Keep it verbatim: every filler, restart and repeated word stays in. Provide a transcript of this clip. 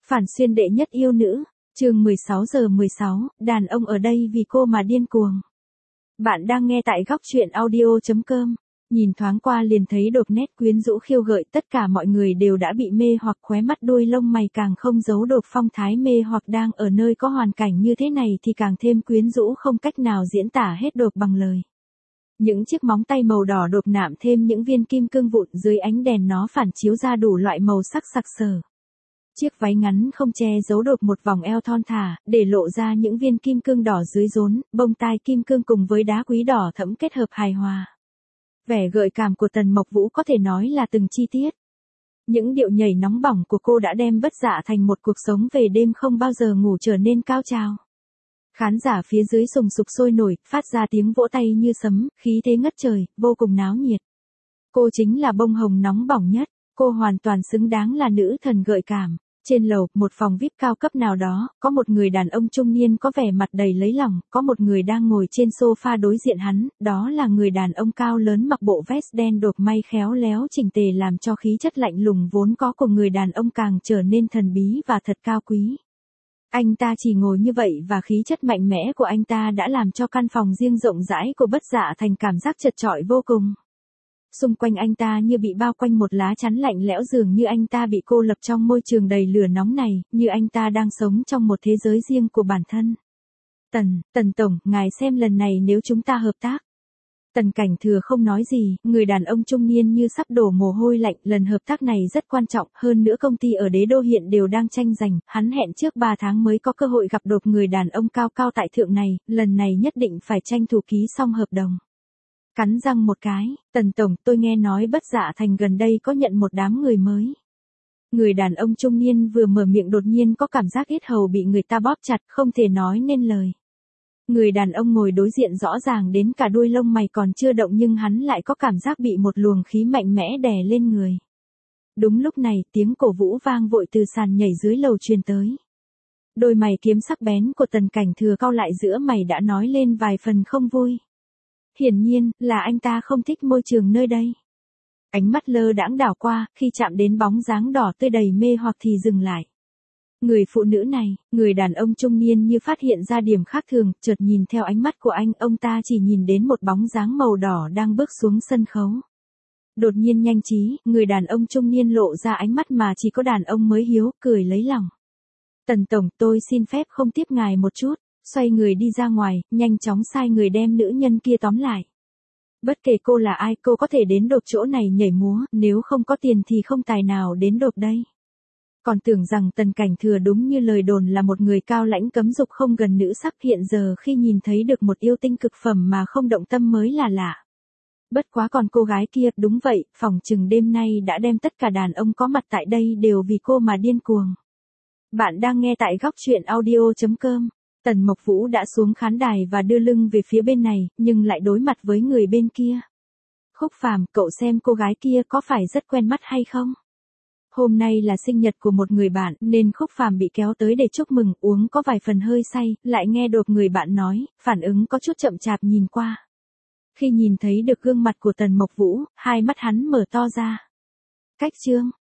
Phản xuyên đệ nhất yêu nữ, chương mười sáu giờ mười sáu, đàn ông ở đây vì cô mà điên cuồng. Bạn đang nghe tại góc truyện audio chấm com. Nhìn thoáng qua liền thấy đột nét quyến rũ khiêu gợi, tất cả mọi người đều đã bị mê hoặc, khóe mắt đuôi lông mày càng không giấu được phong thái mê hoặc, đang ở nơi có hoàn cảnh như thế này thì càng thêm quyến rũ không cách nào diễn tả hết được bằng lời. Những chiếc móng tay màu đỏ đột nạm thêm những viên kim cương vụn dưới ánh đèn, nó phản chiếu ra đủ loại màu sắc sặc sỡ. Chiếc váy ngắn không che giấu được một vòng eo thon thả, để lộ ra những viên kim cương đỏ dưới rốn, bông tai kim cương cùng với đá quý đỏ thẫm kết hợp hài hòa. Vẻ gợi cảm của Tần Mộc Vũ có thể nói là từng chi tiết. Những điệu nhảy nóng bỏng của cô đã đem Bất Dạ Thành một cuộc sống về đêm không bao giờ ngủ trở nên cao trào. Khán giả phía dưới sùng sục sôi nổi, phát ra tiếng vỗ tay như sấm, khí thế ngất trời, vô cùng náo nhiệt. Cô chính là bông hồng nóng bỏng nhất, cô hoàn toàn xứng đáng là nữ thần gợi cảm. Trên lầu, một phòng vi ai pi cao cấp nào đó, có một người đàn ông trung niên có vẻ mặt đầy lấy lòng, có một người đang ngồi trên sofa đối diện hắn, đó là người đàn ông cao lớn mặc bộ vest đen đột may khéo léo chỉnh tề làm cho khí chất lạnh lùng vốn có của người đàn ông càng trở nên thần bí và thật cao quý. Anh ta chỉ ngồi như vậy và khí chất mạnh mẽ của anh ta đã làm cho căn phòng riêng rộng rãi của Bất Dạ Thành cảm giác chật chội vô cùng. Xung quanh anh ta như bị bao quanh một lá chắn lạnh lẽo, dường như anh ta bị cô lập trong môi trường đầy lửa nóng này, như anh ta đang sống trong một thế giới riêng của bản thân. Tần, Tần Tổng, ngài xem lần này nếu chúng ta hợp tác. Tần Cảnh Thừa không nói gì, người đàn ông trung niên như sắp đổ mồ hôi lạnh, lần hợp tác này rất quan trọng, hơn nữa công ty ở Đế Đô hiện đều đang tranh giành, hắn hẹn trước ba tháng mới có cơ hội gặp được người đàn ông cao cao tại thượng này, lần này nhất định phải tranh thủ ký xong hợp đồng. Cắn răng một cái, Tần Tổng, tôi nghe nói Bất Dạ Thành gần đây có nhận một đám người mới. Người đàn ông trung niên vừa mở miệng đột nhiên có cảm giác yết hầu bị người ta bóp chặt, không thể nói nên lời. Người đàn ông ngồi đối diện rõ ràng đến cả đuôi lông mày còn chưa động nhưng hắn lại có cảm giác bị một luồng khí mạnh mẽ đè lên người. Đúng lúc này, tiếng cổ vũ vang vội từ sàn nhảy dưới lầu truyền tới. Đôi mày kiếm sắc bén của Tần Cảnh Thừa cau lại, giữa mày đã nói lên vài phần không vui. Hiển nhiên, là anh ta không thích môi trường nơi đây. Ánh mắt lơ đãng đảo qua, khi chạm đến bóng dáng đỏ tươi đầy mê hoặc thì dừng lại. Người phụ nữ này, người đàn ông trung niên như phát hiện ra điểm khác thường, chợt nhìn theo ánh mắt của anh, ông ta chỉ nhìn đến một bóng dáng màu đỏ đang bước xuống sân khấu. Đột nhiên nhanh trí, người đàn ông trung niên lộ ra ánh mắt mà chỉ có đàn ông mới hiếu, cười lấy lòng. Tần Tổng, tôi xin phép không tiếp ngài một chút. Xoay người đi ra ngoài, nhanh chóng sai người đem nữ nhân kia tóm lại. Bất kể cô là ai, cô có thể đến đột chỗ này nhảy múa, nếu không có tiền thì không tài nào đến đột đây. Còn tưởng rằng Tần Cảnh Thừa đúng như lời đồn là một người cao lãnh cấm dục không gần nữ sắc, hiện giờ khi nhìn thấy được một yêu tinh cực phẩm mà không động tâm mới là lạ. Bất quá còn cô gái kia, đúng vậy, phỏng chừng đêm nay đã đem tất cả đàn ông có mặt tại đây đều vì cô mà điên cuồng. Bạn đang nghe tại góc truyện audio chấm com. Tần Mộc Vũ đã xuống khán đài và đưa lưng về phía bên này, nhưng lại đối mặt với người bên kia. Khúc Phàm, cậu xem cô gái kia có phải rất quen mắt hay không? Hôm nay là sinh nhật của một người bạn, nên Khúc Phàm bị kéo tới để chúc mừng, uống có vài phần hơi say, lại nghe được người bạn nói, phản ứng có chút chậm chạp nhìn qua. Khi nhìn thấy được gương mặt của Tần Mộc Vũ, hai mắt hắn mở to ra. Cách chương,